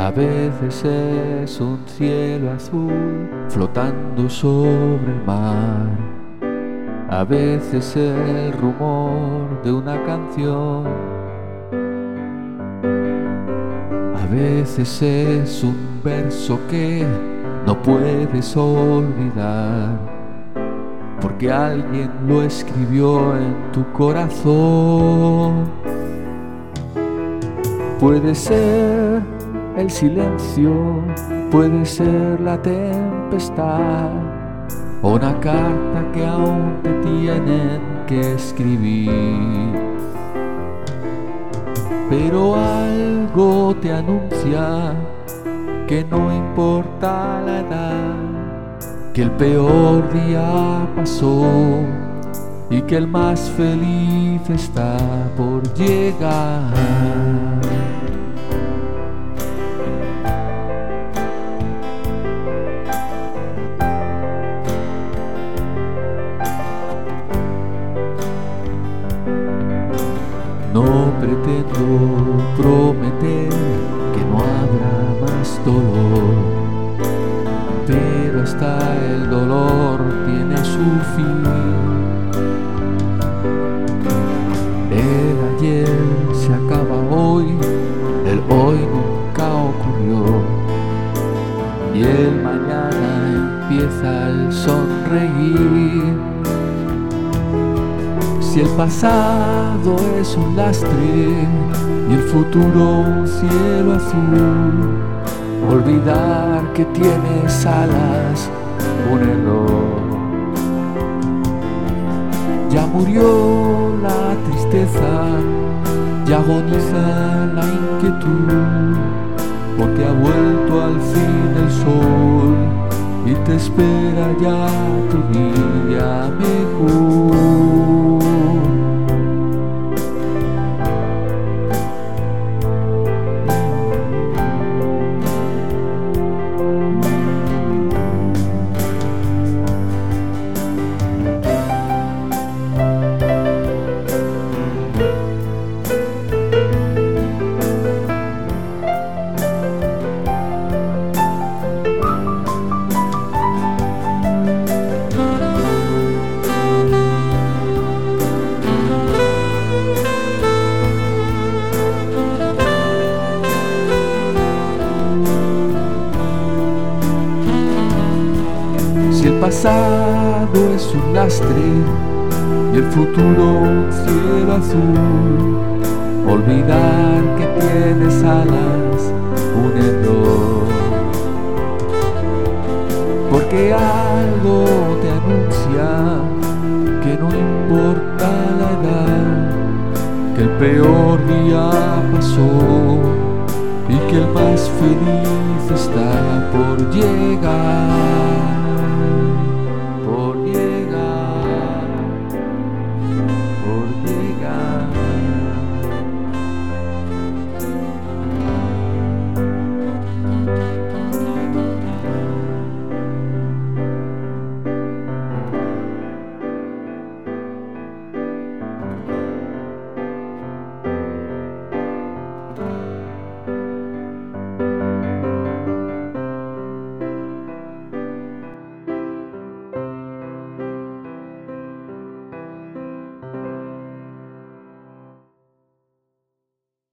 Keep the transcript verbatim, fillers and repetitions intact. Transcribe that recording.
A veces es un cielo azul flotando sobre el mar. A veces el rumor de una canción. A veces es un verso que no puedes olvidar, porque alguien lo escribió en tu corazón. Puede ser el silencio, puede ser la tempestad, o una carta que aún te tienen que escribir. Pero algo te anuncia que no importa la edad, que el peor día pasó y que el más feliz está por llegar. No pretendo prometer que no habrá más dolor, pero hasta el dolor tiene su fin. El ayer se acaba hoy, el hoy nunca ocurrió, y el mañana empieza al sonreír. Si el pasado es un lastre y el futuro un cielo azul, olvidar que tienes alas, un error. Ya murió la tristeza, ya agoniza la inquietud, porque ha vuelto al fin el sol y te espera ya tu día mejor. Si el pasado es un lastre y el futuro un cielo azul, olvidar que tienes alas, un error. Porque algo te anuncia que no importa la edad, que el peor día pasó y que el más feliz está por llegar.